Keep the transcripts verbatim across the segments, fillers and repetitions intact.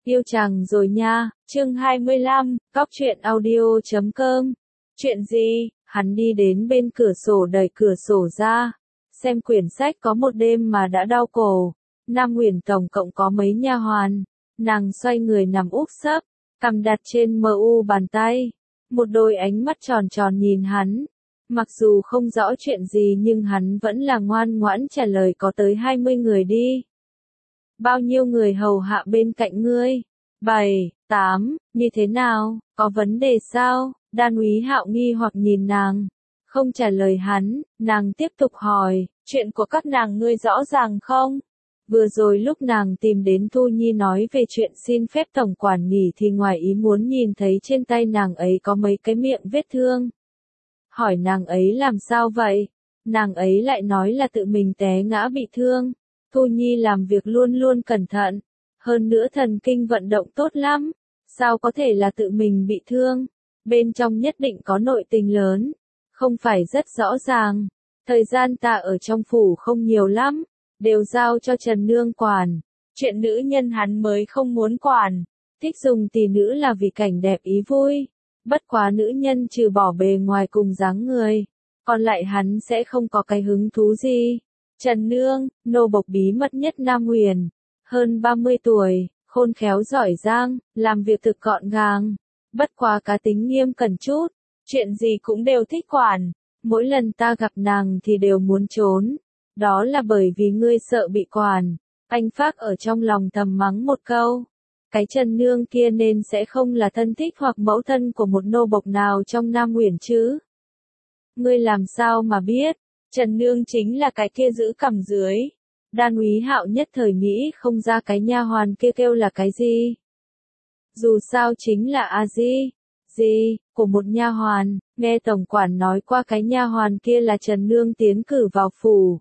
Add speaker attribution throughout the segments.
Speaker 1: Yêu chàng rồi nha, chương hai mươi lăm, cóc truyện audio chấm com. Chuyện gì? Hắn đi đến bên cửa sổ đẩy cửa sổ ra. Xem quyển sách có một đêm mà đã đau cổ. Nam Huyền tổng cộng có mấy nha hoàn. Nàng xoay người nằm úp sấp, cằm đặt trên mờ u bàn tay. Một đôi ánh mắt tròn tròn nhìn hắn. Mặc dù không rõ chuyện gì nhưng hắn vẫn là ngoan ngoãn trả lời có tới hai mươi người đi. Bao nhiêu người hầu hạ bên cạnh ngươi? Bảy, tám, như thế nào, có vấn đề sao? Đan Úy Hạo nghi hoặc nhìn nàng, không trả lời hắn, nàng tiếp tục hỏi, chuyện của các nàng ngươi rõ ràng không? Vừa rồi lúc nàng tìm đến Thu Nhi nói về chuyện xin phép tổng quản nghỉ thì ngoài ý muốn nhìn thấy trên tay nàng ấy có mấy cái miệng vết thương. Hỏi nàng ấy làm sao vậy? Nàng ấy lại nói là tự mình té ngã bị thương. Thu Nhi làm việc luôn luôn cẩn thận, hơn nữa thần kinh vận động tốt lắm, sao có thể là tự mình bị thương, bên trong nhất định có nội tình lớn, không phải rất rõ ràng. Thời gian ta ở trong phủ không nhiều lắm, đều giao cho Trần Nương quản, chuyện nữ nhân hắn mới không muốn quản, thích dùng tỷ nữ là vì cảnh đẹp ý vui, bất quá nữ nhân trừ bỏ bề ngoài cùng dáng người, còn lại hắn sẽ không có cái hứng thú gì. Trần Nương, nô bộc bí mật nhất Nam Huyền, hơn ba mươi tuổi, khôn khéo giỏi giang, làm việc thực gọn gàng, bất quá cá tính nghiêm cẩn chút, chuyện gì cũng đều thích quản, mỗi lần ta gặp nàng thì đều muốn trốn, đó là bởi vì ngươi sợ bị quản. Anh Phác ở trong lòng thầm mắng một câu, cái Trần Nương kia nên sẽ không là thân thích hoặc mẫu thân của một nô bộc nào trong Nam Huyền chứ? Ngươi làm sao mà biết? Trần Nương chính là cái kia giữ cằm dưới. Đan Úy Hạo nhất thời nghĩ không ra cái nha hoàn kia kêu là cái gì. Dù sao chính là a di, gì, của một nha hoàn, nghe tổng quản nói qua cái nha hoàn kia là Trần Nương tiến cử vào phủ.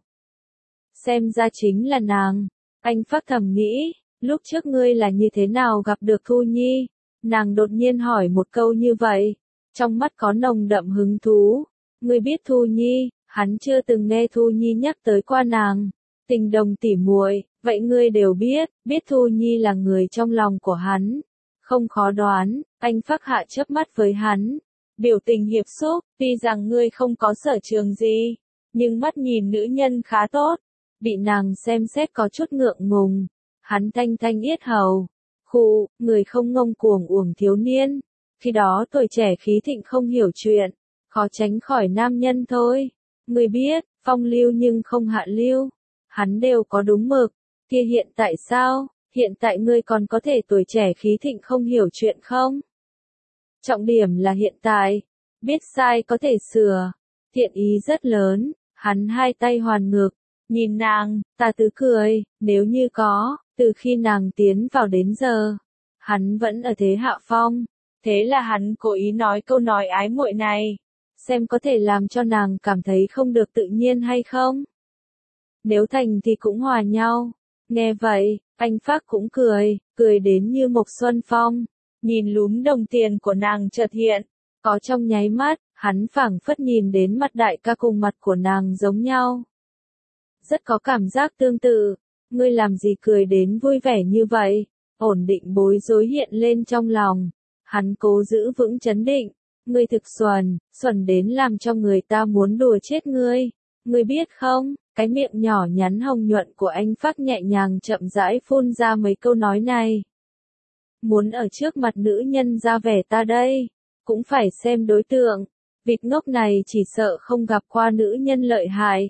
Speaker 1: Xem ra chính là nàng. Anh Phác thầm nghĩ, lúc trước ngươi là như thế nào gặp được Thu Nhi? Nàng đột nhiên hỏi một câu như vậy, trong mắt có nồng đậm hứng thú. Ngươi biết Thu Nhi? Hắn chưa từng nghe Thu Nhi nhắc tới qua nàng. Tình đồng tỉ muội, vậy ngươi đều biết, biết Thu Nhi là người trong lòng của hắn. Không khó đoán, anh Phác hạ chớp mắt với hắn. Biểu tình hiệp xúc, tuy rằng ngươi không có sở trường gì, nhưng mắt nhìn nữ nhân khá tốt. Bị nàng xem xét có chút ngượng ngùng. Hắn thanh thanh yết hầu. Khụ, người không ngông cuồng uổng thiếu niên. Khi đó tuổi trẻ khí thịnh không hiểu chuyện. Khó tránh khỏi nam nhân thôi. Ngươi biết, phong lưu nhưng không hạ lưu. Hắn đều có đúng mực. Kia hiện tại sao? Hiện tại ngươi còn có thể tuổi trẻ khí thịnh không hiểu chuyện không? Trọng điểm là hiện tại. Biết sai có thể sửa. Thiện ý rất lớn. Hắn hai tay hoàn ngực. Nhìn nàng, ta tứ cười. Nếu như có, từ khi nàng tiến vào đến giờ, hắn vẫn ở thế hạ phong. Thế là hắn cố ý nói câu nói ái muội này. Xem có thể làm cho nàng cảm thấy không được tự nhiên hay không. Nếu thành thì cũng hòa nhau. Nghe vậy, anh Phác cũng cười, cười đến như một xuân phong. Nhìn lúm đồng tiền của nàng chợt hiện. Có trong nháy mắt, hắn phảng phất nhìn đến mặt đại ca cùng mặt của nàng giống nhau. Rất có cảm giác tương tự. Ngươi làm gì cười đến vui vẻ như vậy? Ổn định bối rối hiện lên trong lòng. Hắn cố giữ vững trấn định. Ngươi thực xuẩn, xuẩn đến làm cho người ta muốn đùa chết ngươi. Ngươi biết không, cái miệng nhỏ nhắn hồng nhuận của anh Phác nhẹ nhàng chậm rãi phun ra mấy câu nói này. Muốn ở trước mặt nữ nhân ra vẻ ta đây, cũng phải xem đối tượng. Vịt ngốc này chỉ sợ không gặp qua nữ nhân lợi hại.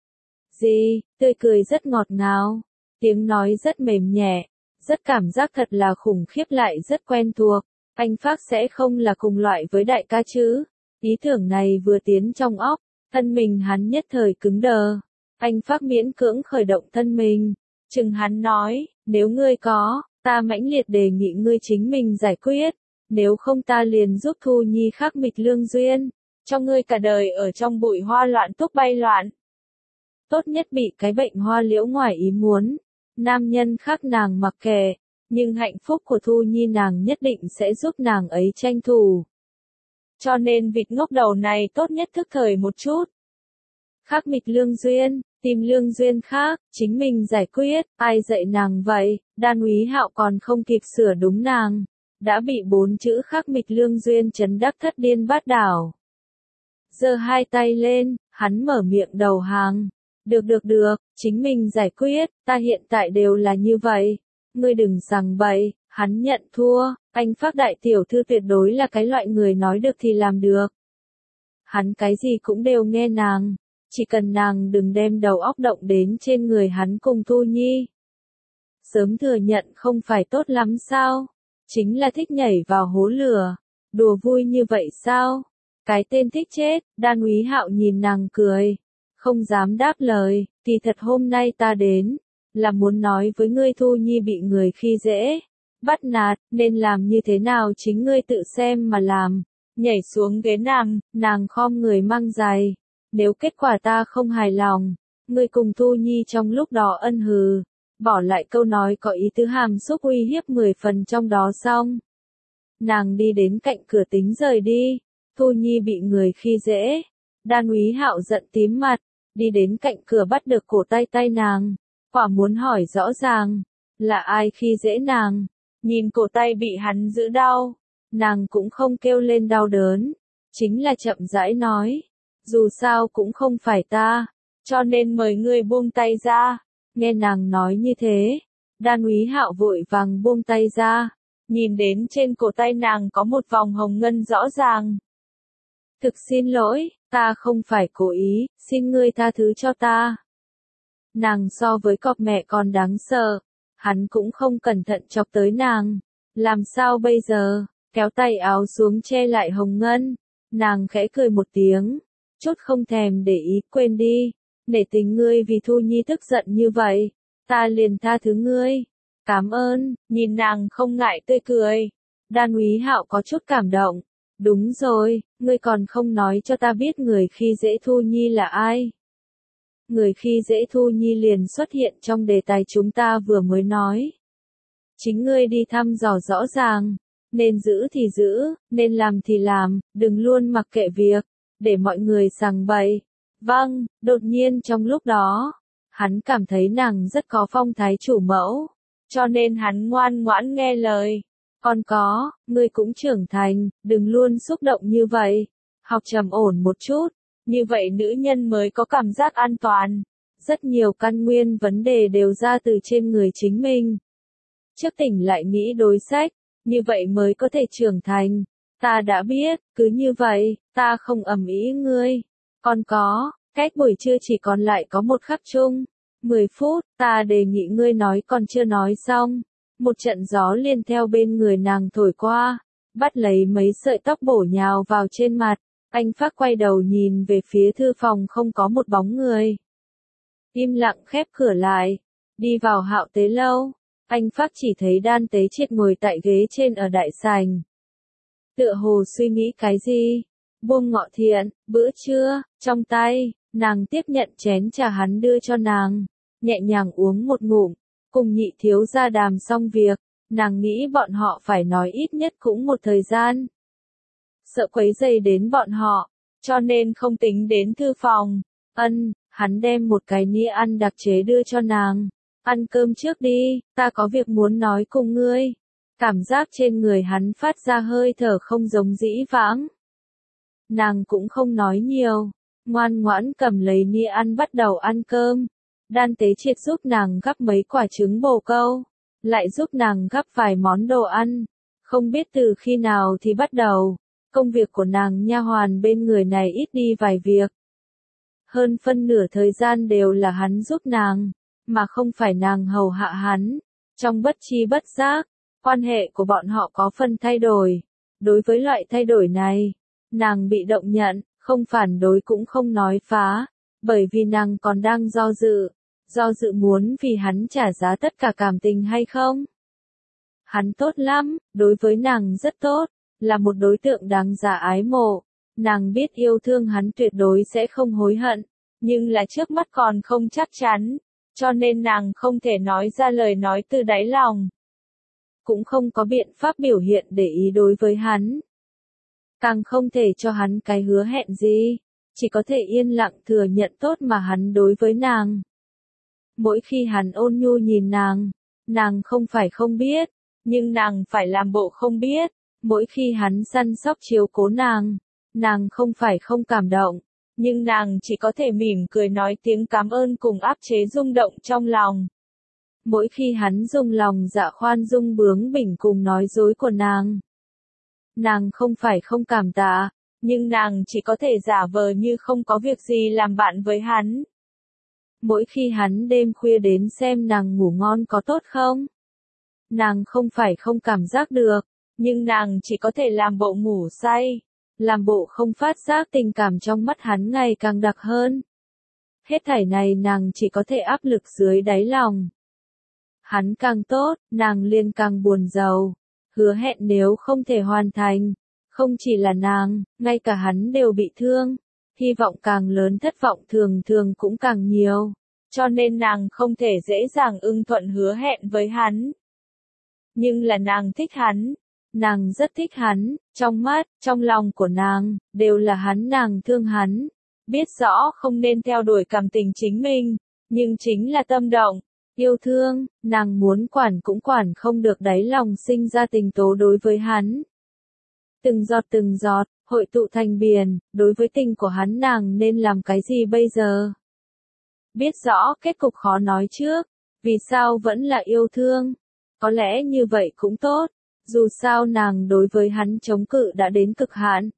Speaker 1: Gì, tươi cười rất ngọt ngào, tiếng nói rất mềm nhẹ, rất cảm giác thật là khủng khiếp lại rất quen thuộc. Anh Phác sẽ không là cùng loại với đại ca chứ? Ý tưởng này vừa tiến trong óc, thân mình hắn nhất thời cứng đờ. Anh Phác miễn cưỡng khởi động thân mình. Chừng hắn nói, nếu ngươi có, ta mãnh liệt đề nghị ngươi chính mình giải quyết. Nếu không ta liền giúp Thu Nhi khắc mịch lương duyên. Cho ngươi cả đời ở trong bụi hoa loạn túc bay loạn. Tốt nhất bị cái bệnh hoa liễu ngoài ý muốn. Nam nhân khác nàng mặc kệ. Nhưng hạnh phúc của Thu Nhi nàng nhất định sẽ giúp nàng ấy tranh thủ. Cho nên vịt ngốc đầu này tốt nhất thức thời một chút. Khắc mịch lương duyên, tìm lương duyên khác, chính mình giải quyết, ai dạy nàng vậy, Đan Úy Hạo còn không kịp sửa đúng nàng, đã bị bốn chữ khắc mịch lương duyên chấn đắc thất điên bát đảo. Giơ hai tay lên, hắn mở miệng đầu hàng. Được được được, chính mình giải quyết, ta hiện tại đều là như vậy. Ngươi đừng sằng bậy, hắn nhận thua, anh Phác đại tiểu thư tuyệt đối là cái loại người nói được thì làm được. Hắn cái gì cũng đều nghe nàng, chỉ cần nàng đừng đem đầu óc động đến trên người hắn cùng Thu Nhi. Sớm thừa nhận không phải tốt lắm sao? Chính là thích nhảy vào hố lửa, đùa vui như vậy sao? Cái tên thích chết, Đan Úy Hạo nhìn nàng cười, không dám đáp lời, thì thật hôm nay ta đến, là muốn nói với ngươi Thu Nhi bị người khi dễ, bắt nạt, nên làm như thế nào chính ngươi tự xem mà làm. Nhảy xuống ghế nàng, nàng khom người mang giày, nếu kết quả ta không hài lòng, ngươi cùng Thu Nhi trong lúc đó ân hừ, bỏ lại câu nói có ý tứ hàm xúc uy hiếp mười phần trong đó xong. Nàng đi đến cạnh cửa tính rời đi. Thu Nhi bị người khi dễ, Đan Úy Hạo giận tím mặt, đi đến cạnh cửa bắt được cổ tay tay nàng, quả muốn hỏi rõ ràng, là ai khi dễ nàng, nhìn cổ tay bị hắn giữ đau, nàng cũng không kêu lên đau đớn, chính là chậm rãi nói, dù sao cũng không phải ta, cho nên mời ngươi buông tay ra, nghe nàng nói như thế, Đan Úy Hạo vội vàng buông tay ra, nhìn đến trên cổ tay nàng có một vòng hồng ngân rõ ràng. Thực xin lỗi, ta không phải cố ý, xin ngươi tha thứ cho ta. Nàng so với cọp mẹ còn đáng sợ, hắn cũng không cẩn thận chọc tới nàng. Làm sao bây giờ, kéo tay áo xuống che lại hồng ngân, nàng khẽ cười một tiếng, chút không thèm để ý, quên đi, nể tình ngươi vì Thu Nhi tức giận như vậy, ta liền tha thứ ngươi. Cảm ơn, nhìn nàng không ngại tươi cười. Đan Úy Hạo có chút cảm động. Đúng rồi, ngươi còn không nói cho ta biết người khi dễ Thu Nhi là ai. Người khi dễ Thu Nhi liền xuất hiện trong đề tài chúng ta vừa mới nói. Chính ngươi đi thăm dò rõ ràng, nên giữ thì giữ, nên làm thì làm, đừng luôn mặc kệ việc, để mọi người sằng bậy. Vâng, đột nhiên trong lúc đó, hắn cảm thấy nàng rất có phong thái chủ mẫu, cho nên hắn ngoan ngoãn nghe lời. Còn có, ngươi cũng trưởng thành, đừng luôn xúc động như vậy, học trầm ổn một chút, như vậy nữ nhân mới có cảm giác an toàn. Rất nhiều căn nguyên vấn đề đều ra từ trên người chính mình. Trước tỉnh lại nghĩ đối sách, như vậy mới có thể trưởng thành. Ta đã biết, cứ như vậy, ta không ầm ĩ ngươi. Còn có, cách buổi trưa chỉ còn lại có một khắc chung. mười phút, ta đề nghị ngươi nói còn chưa nói xong. Một trận gió liền theo bên người nàng thổi qua, bắt lấy mấy sợi tóc bổ nhào vào trên mặt. Anh Phác quay đầu nhìn về phía thư phòng không có một bóng người. Im lặng khép cửa lại, đi vào Hạo Tế lâu. Anh Phác chỉ thấy Đan Tế Triệt ngồi tại ghế trên ở đại sảnh. Tựa hồ suy nghĩ cái gì? Buông Ngọ Thiện, bữa trưa, trong tay, nàng tiếp nhận chén trà hắn đưa cho nàng, nhẹ nhàng uống một ngụm. Cùng Nhị thiếu gia đàm xong việc, nàng nghĩ bọn họ phải nói ít nhất cũng một thời gian. Sợ quấy rầy đến bọn họ, cho nên không tính đến thư phòng. Ân, hắn đem một cái nĩa ăn đặc chế đưa cho nàng. Ăn cơm trước đi, ta có việc muốn nói cùng ngươi. Cảm giác trên người hắn phát ra hơi thở không giống dĩ vãng. Nàng cũng không nói nhiều, ngoan ngoãn cầm lấy nĩa ăn bắt đầu ăn cơm. Đan Tế Triệt giúp nàng gắp mấy quả trứng bồ câu, lại giúp nàng gắp vài món đồ ăn. Không biết từ khi nào thì bắt đầu, công việc của nàng nha hoàn bên người này ít đi vài việc. Hơn phân nửa thời gian đều là hắn giúp nàng, mà không phải nàng hầu hạ hắn. Trong bất chi bất giác, quan hệ của bọn họ có phần thay đổi. Đối với loại thay đổi này, nàng bị động nhận, không phản đối cũng không nói phá, bởi vì nàng còn đang do dự. Do dự muốn vì hắn trả giá tất cả cảm tình hay không? Hắn tốt lắm, đối với nàng rất tốt, là một đối tượng đáng giá ái mộ. Nàng biết yêu thương hắn tuyệt đối sẽ không hối hận, nhưng là trước mắt còn không chắc chắn, cho nên nàng không thể nói ra lời nói từ đáy lòng. Cũng không có biện pháp biểu hiện để ý đối với hắn. Càng không thể cho hắn cái hứa hẹn gì. chỉ có thể yên lặng thừa nhận tốt mà hắn đối với nàng. Mỗi khi hắn ôn nhu nhìn nàng, nàng không phải không biết, nhưng nàng phải làm bộ không biết. Mỗi khi hắn săn sóc chiếu cố nàng, nàng không phải không cảm động, nhưng nàng chỉ có thể mỉm cười nói tiếng cảm ơn cùng áp chế rung động trong lòng. Mỗi khi hắn dùng lòng dạ khoan dung bướng bỉnh cùng nói dối của nàng, nàng không phải không cảm tạ, nhưng nàng chỉ có thể giả vờ như không có việc gì làm bạn với hắn. Mỗi khi hắn đêm khuya đến xem nàng ngủ ngon có tốt không, nàng không phải không cảm giác được, nhưng nàng chỉ có thể làm bộ ngủ say, làm bộ không phát giác tình cảm trong mắt hắn ngày càng đặc hơn. Hết thảy này nàng chỉ có thể áp lực dưới đáy lòng. Hắn càng tốt, nàng liền càng buồn rầu, hứa hẹn nếu không thể hoàn thành, không chỉ là nàng, ngay cả hắn đều bị thương, hy vọng càng lớn thất vọng thường thường cũng càng nhiều, cho nên nàng không thể dễ dàng ưng thuận hứa hẹn với hắn. Nhưng là nàng thích hắn, nàng rất thích hắn, trong mắt, trong lòng của nàng, đều là hắn, nàng thương hắn, biết rõ không nên theo đuổi cảm tình chính mình, nhưng chính là tâm động, yêu thương, nàng muốn quản cũng quản không được, đáy lòng sinh ra tình tố đối với hắn. Từng giọt từng giọt, hội tụ thành biển, đối với tình của hắn nàng nên làm cái gì bây giờ? Biết rõ kết cục khó nói trước, vì sao vẫn là yêu thương? Có lẽ như vậy cũng tốt, dù sao nàng đối với hắn chống cự đã đến cực hạn.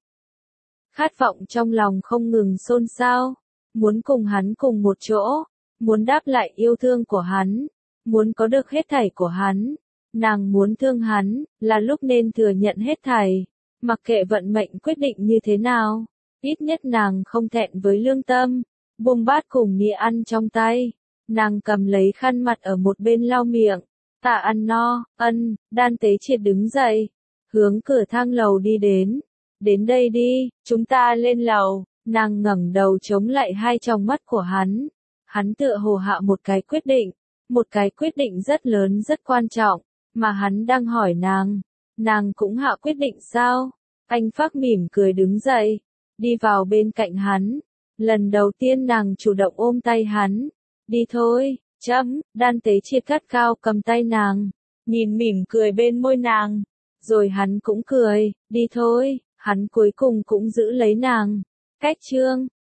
Speaker 1: Khát vọng trong lòng không ngừng xôn xao, muốn cùng hắn cùng một chỗ, muốn đáp lại yêu thương của hắn, muốn có được hết thảy của hắn. Nàng muốn thương hắn, là lúc nên thừa nhận hết thảy, mặc kệ vận mệnh quyết định như thế nào, ít nhất nàng không thẹn với lương tâm. Buông bát cùng nĩa ăn trong tay, nàng cầm lấy khăn mặt ở một bên lau miệng. Ta ăn no, ân, Đan Tế Triệt đứng dậy, hướng cửa thang lầu đi đến. Đến đây đi, chúng ta lên lầu. Nàng ngẩng đầu chống lại hai tròng mắt của hắn. Hắn tựa hồ hạ một cái quyết định, một cái quyết định rất lớn rất quan trọng, mà hắn đang hỏi nàng. Nàng cũng hạ quyết định sao? Anh Phác mỉm cười đứng dậy, đi vào bên cạnh hắn. Lần đầu tiên nàng chủ động ôm tay hắn. Đi thôi, chấm, Đan Tế Triệt gắt cao cầm tay nàng, nhìn mỉm cười bên môi nàng. Rồi hắn cũng cười, đi thôi, hắn cuối cùng cũng giữ lấy nàng. Cách chương